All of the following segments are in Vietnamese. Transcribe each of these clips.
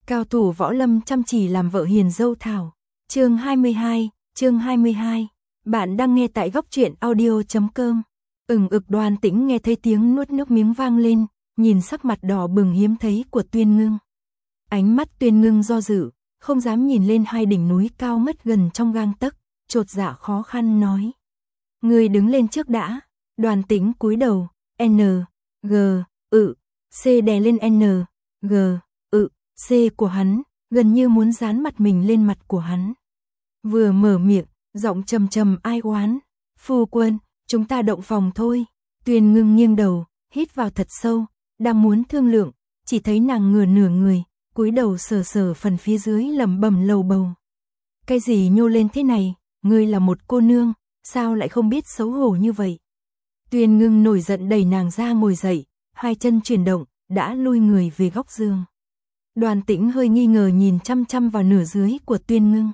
Cao thủ võ lâm chăm chỉ làm vợ hiền dâu thảo. Chương 22. Bạn đang nghe tại góc truyện audio.com. Đoàn Tĩnh nghe thấy tiếng nuốt nước miếng vang lên, nhìn sắc mặt đỏ bừng hiếm thấy của Tuyên Ngưng. Ánh mắt Tuyên Ngưng do dự, không dám nhìn lên hai đỉnh núi cao mất gần trong gang tấc, chột dạ khó khăn nói: "Ngươi đứng lên trước đã." Đoàn Tĩnh cúi đầu, C đè lên C của hắn, gần như muốn dán mặt mình lên mặt của hắn. Vừa mở miệng, giọng trầm trầm ai oán: "Phu quân, chúng ta động phòng thôi." Tuyên Ngưng nghiêng đầu, hít vào thật sâu, đang muốn thương lượng, chỉ thấy nàng ngửa nửa người, cúi đầu sờ sờ phần phía dưới lẩm bẩm lầu bầu: "Cái gì nhô lên thế này, ngươi là một cô nương, sao lại không biết xấu hổ như vậy?" Tuyên Ngưng nổi giận đẩy nàng ra ngồi dậy, hai chân chuyển động, đã lui người về góc giường. Đoàn Tĩnh hơi nghi ngờ nhìn chăm chăm vào nửa dưới của Tuyên Ngưng.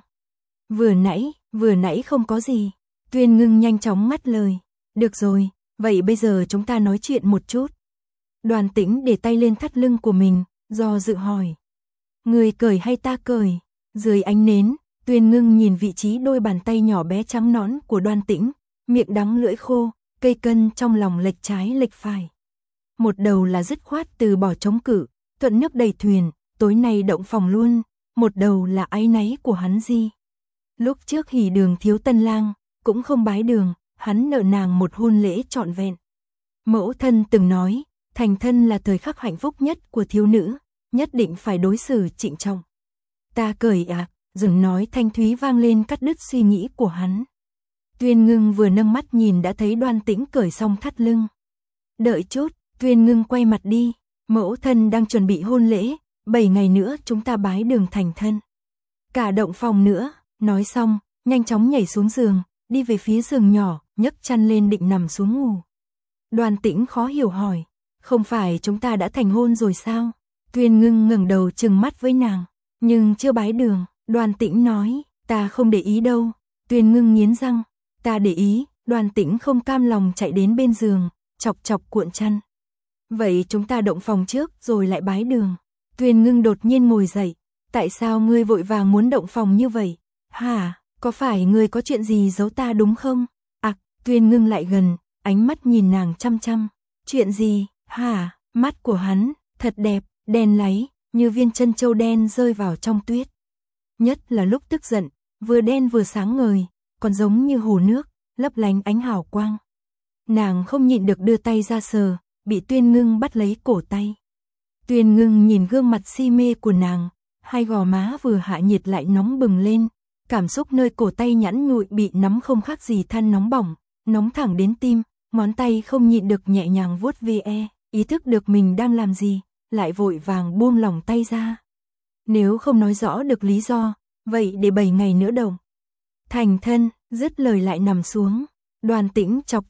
Vừa nãy không có gì." Tuyên Ngưng nhanh chóng ngắt lời: "Được rồi, vậy bây giờ chúng ta nói chuyện một chút." Đoàn Tĩnh để tay lên thắt lưng của mình, do dự hỏi: "Người cởi hay ta cởi?" Dưới ánh nến, Tuyên Ngưng nhìn vị trí đôi bàn tay nhỏ bé trắng nõn của Đoàn Tĩnh, miệng đắng lưỡi khô, cây cân trong lòng lệch trái lệch phải. Một đầu là dứt khoát từ bỏ chống cự, thuận nước đẩy thuyền, tối nay động phòng luôn, một đầu là áy náy của hắn gì. Lúc trước hỉ đường thiếu tân lang, cũng không bái đường, hắn nợ nàng một hôn lễ trọn vẹn. Mẫu thân từng nói, thành thân là thời khắc hạnh phúc nhất của thiếu nữ, nhất định phải đối xử trịnh trọng. "Ta cởi à?" Dừng nói thanh thúy vang lên cắt đứt suy nghĩ của hắn. Tuyên Ngưng vừa nâng mắt nhìn đã thấy Đoàn Tĩnh cởi xong thắt lưng. "Đợi chút." Tuyên Ngưng quay mặt đi: "Mẫu thân đang chuẩn bị hôn lễ, 7 ngày nữa chúng ta bái đường thành thân. Cả động phòng nữa." Nói xong, nhanh chóng nhảy xuống giường, đi về phía giường nhỏ, nhấc chăn lên định nằm xuống ngủ. Đoàn Tĩnh khó hiểu hỏi: "Không phải chúng ta đã thành hôn rồi sao?" Tuyên Ngưng ngẩng đầu trừng mắt với nàng: "Nhưng chưa bái đường." Đoàn Tĩnh nói: "Ta không để ý đâu." Tuyên Ngưng nghiến răng: "Ta để ý." Đoàn Tĩnh không cam lòng chạy đến bên giường, chọc chọc cuộn chăn: "Vậy chúng ta động phòng trước rồi lại bái đường." Tuyên Ngưng đột nhiên ngồi dậy: "Tại sao ngươi vội vàng muốn động phòng như vậy? Hả, có phải ngươi có chuyện gì giấu ta đúng không?" Tuyên Ngưng lại gần, ánh mắt nhìn nàng chăm chăm. "Chuyện gì, hả?" Mắt của hắn, thật đẹp, đen láy, như viên trân châu đen rơi vào trong tuyết. Nhất là lúc tức giận, vừa đen vừa sáng ngời, còn giống như hồ nước, lấp lánh ánh hào quang. Nàng không nhịn được đưa tay ra sờ, bị Tuyên Ngưng bắt lấy cổ tay. Tuyên Ngưng nhìn gương mặt si mê của nàng, hai gò má vừa hạ nhiệt lại nóng bừng lên, cảm xúc nơi cổ tay nhẵn nhụi bị nắm không khác gì than nóng bỏng, nóng thẳng đến tim, ngón tay không nhịn được nhẹ nhàng vuốt ve, ý thức được mình đang làm gì, lại vội vàng buông lỏng tay ra. Nếu không nói rõ được lý do, vậy để 7 ngày nữa động thành thân. Dứt lời lại nằm xuống. Đoàn Tĩnh chọc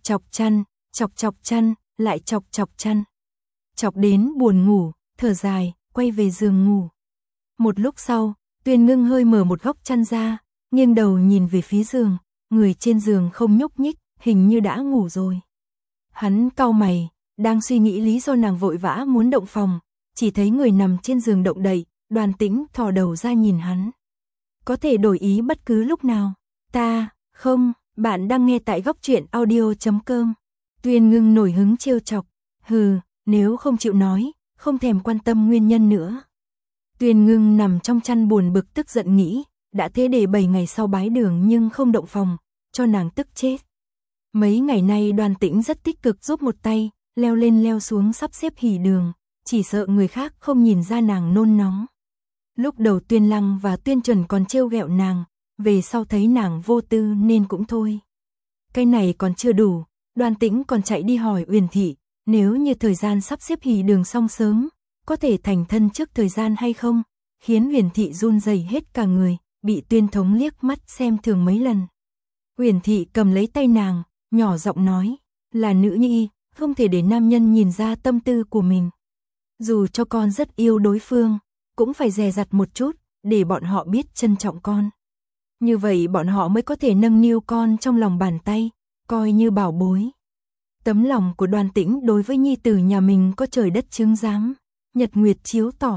chọc chăn, lại chọc chăn. Chọc đến buồn ngủ, thở dài, quay về giường ngủ. Một lúc sau, Tuyên Ngưng hơi mở một góc chăn ra, nghiêng đầu nhìn về phía giường, người trên giường không nhúc nhích, hình như đã ngủ rồi. Hắn cau mày, đang suy nghĩ lý do nàng vội vã muốn động phòng, chỉ thấy người nằm trên giường động đậy. Đoàn Tĩnh thò đầu ra nhìn hắn: "Có thể đổi ý bất cứ lúc nào." "Ta, không." Bạn đang nghe tại góc truyện audio.com. Tuyên Ngưng nổi hứng trêu chọc: "Hừ, nếu không chịu nói, không thèm quan tâm nguyên nhân nữa." Tuyên Ngưng nằm trong chăn buồn bực tức giận nghĩ, đã thế để 7 ngày sau bái đường nhưng không động phòng, cho nàng tức chết. Mấy ngày nay Đoàn Tĩnh rất tích cực giúp một tay, leo lên leo xuống sắp xếp hỉ đường, chỉ sợ người khác không nhìn ra nàng nôn nóng. Lúc đầu Tuyên Lăng và Tuyên Chuẩn còn trêu ghẹo nàng, về sau thấy nàng vô tư nên cũng thôi. Cái này còn chưa đủ, Đoàn Tĩnh còn chạy đi hỏi Uyển Thị, nếu như thời gian sắp xếp hỉ đường xong sớm, có thể thành thân trước thời gian hay không, khiến Uyển Thị run rẩy hết cả người, bị Tuyên Thống liếc mắt xem thường mấy lần. Uyển Thị cầm lấy tay nàng, nhỏ giọng nói: "Là nữ nhi, không thể để nam nhân nhìn ra tâm tư của mình. Dù cho con rất yêu đối phương, cũng phải dè dặt một chút, để bọn họ biết trân trọng con. Như vậy bọn họ mới có thể nâng niu con trong lòng bàn tay, coi như bảo bối." Tấm lòng của Đoàn Tĩnh đối với nhi tử nhà mình có trời đất chứng giám, nhật nguyệt chiếu tỏ,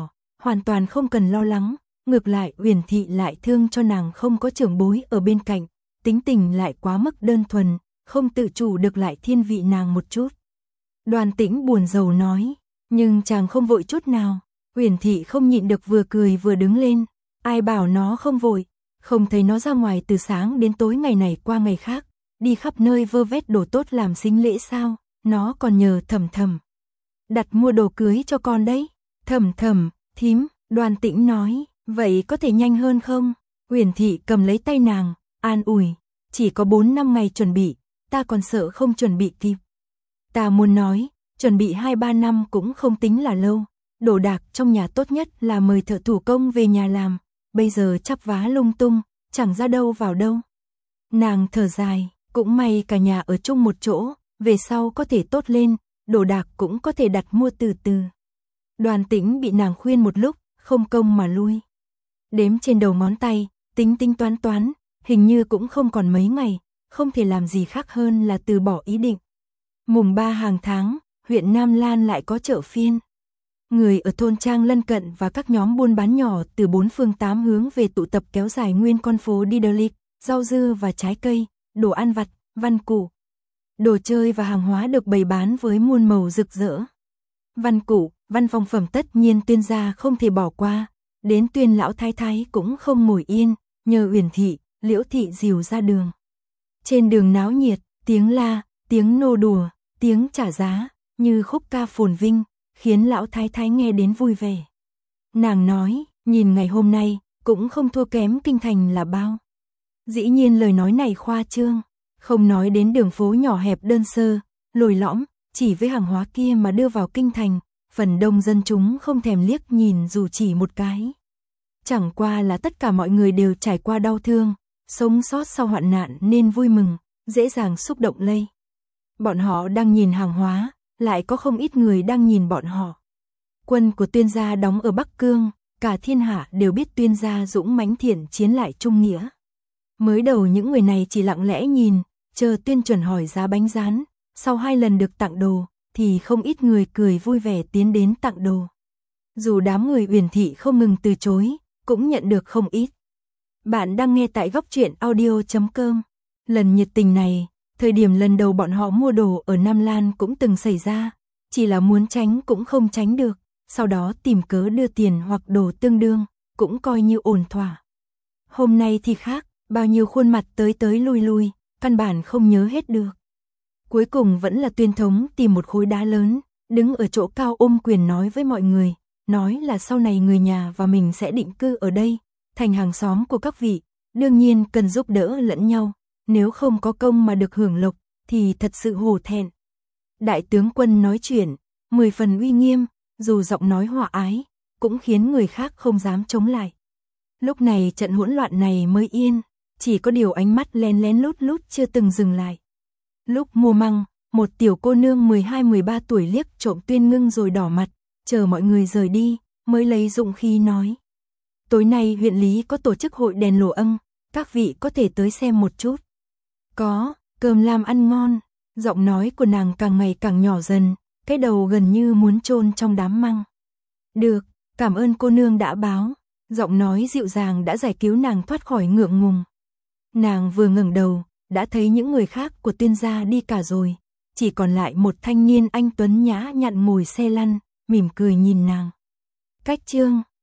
hoàn toàn không cần lo lắng, ngược lại Uyển Thị lại thương cho nàng không có trưởng bối ở bên cạnh, tính tình lại quá mức đơn thuần, không tự chủ được lại thiên vị nàng một chút. Đoàn Tĩnh buồn rầu nói, nhưng chàng không vội chút nào. Uyển Thị không nhịn được vừa cười vừa đứng lên, ai bảo nó không vội, không thấy nó ra ngoài từ sáng đến tối ngày này qua ngày khác, đi khắp nơi vơ vét đồ tốt làm sính lễ sao, nó còn nhờ Thẩm Thẩm đặt mua đồ cưới cho con đấy. Thẩm Thẩm, thím, Đoàn Tĩnh nói, vậy có thể nhanh hơn không? Uyển Thị cầm lấy tay nàng, an ủi, chỉ có 4-5 ngày chuẩn bị, ta còn sợ không chuẩn bị kịp. Ta muốn nói, chuẩn bị 2-3 năm cũng không tính là lâu, đồ đạc trong nhà tốt nhất là mời thợ thủ công về nhà làm, bây giờ chắp vá lung tung, chẳng ra đâu vào đâu. Nàng thở dài, cũng may cả nhà ở chung một chỗ, về sau có thể tốt lên, đồ đạc cũng có thể đặt mua từ từ. Đoàn Tĩnh bị nàng khuyên một lúc, không công mà lui. Đếm trên đầu ngón tay, tính tính toán, hình như cũng không còn mấy ngày, không thể làm gì khác hơn là từ bỏ ý định. Mùng 3 hàng tháng, huyện Nam Lan lại có chợ phiên. Người ở thôn trang lân cận và các nhóm buôn bán nhỏ từ 4 phương 8 hướng về tụ tập kéo dài nguyên con phố Diderlik, rau dưa và trái cây, đồ ăn vặt, văn cụ. Đồ chơi và hàng hóa được bày bán với muôn màu rực rỡ. Văn cụ, văn phòng phẩm tất nhiên Tuyên gia không thể bỏ qua, đến Tuyên lão thái thái cũng không ngồi yên, nhờ Uyển Thị, Liễu Thị dìu ra đường. Trên đường náo nhiệt, tiếng la, tiếng nô đùa, tiếng trả giá, như khúc ca phồn vinh, khiến lão thái thái nghe đến vui vẻ. Nàng nói, nhìn ngày hôm nay, cũng không thua kém kinh thành là bao. Dĩ nhiên lời nói này khoa trương, không nói đến đường phố nhỏ hẹp đơn sơ, lồi lõm, chỉ với hàng hóa kia mà đưa vào kinh thành, phần đông dân chúng không thèm liếc nhìn dù chỉ một cái. Chẳng qua là tất cả mọi người đều trải qua đau thương, sống sót sau hoạn nạn nên vui mừng, dễ dàng xúc động lây. Bọn họ đang nhìn hàng hóa, lại có không ít người đang nhìn bọn họ. Quân của Tuyên gia đóng ở Bắc Cương, cả thiên hạ đều biết Tuyên gia dũng mãnh thiện chiến lại trung nghĩa. Mới đầu những người này chỉ lặng lẽ nhìn, chờ Tuyên chuẩn hỏi giá bánh rán, sau 2 lần được tặng đồ, thì không ít người cười vui vẻ tiến đến tặng đồ. Dù đám người Uyển Thị không ngừng từ chối, cũng nhận được không ít. Bạn đang nghe tại Góc Truyện Audio.com. Lần nhiệt tình này, thời điểm lần đầu bọn họ mua đồ ở Nam Lan cũng từng xảy ra, chỉ là muốn tránh cũng không tránh được, sau đó tìm cớ đưa tiền hoặc đồ tương đương, cũng coi như ổn thỏa. Hôm nay thì khác, bao nhiêu khuôn mặt tới lui, căn bản không nhớ hết được. Cuối cùng vẫn là Tuyên thống tìm một khối đá lớn, đứng ở chỗ cao ôm quyền nói với mọi người, nói là sau này người nhà và mình sẽ định cư ở đây, thành hàng xóm của các vị, đương nhiên cần giúp đỡ lẫn nhau, nếu không có công mà được hưởng lộc, thì thật sự hổ thẹn. Đại tướng quân nói chuyện, 10 phần uy nghiêm, dù giọng nói hòa ái, cũng khiến người khác không dám chống lại. Lúc này trận hỗn loạn này mới yên, chỉ có điều ánh mắt lén lén lút lút chưa từng dừng lại. Lúc mua măng, một tiểu cô nương 12-13 tuổi liếc trộm Tuyên Ngưng rồi đỏ mặt, chờ mọi người rời đi, mới lấy dũng khí nói. Tối nay huyện lý có tổ chức hội đèn lồ ân, các vị có thể tới xem một chút. Có, cơm làm ăn ngon, giọng nói của nàng càng ngày càng nhỏ dần, cái đầu gần như muốn chôn trong đám măng. Được, cảm ơn cô nương đã báo, giọng nói dịu dàng đã giải cứu nàng thoát khỏi ngượng ngùng. Nàng vừa ngẩng đầu, đã thấy những người khác của Tuyên gia đi cả rồi, chỉ còn lại một thanh niên anh tuấn nhã nhặn ngồi xe lăn, mỉm cười nhìn nàng. Cách chương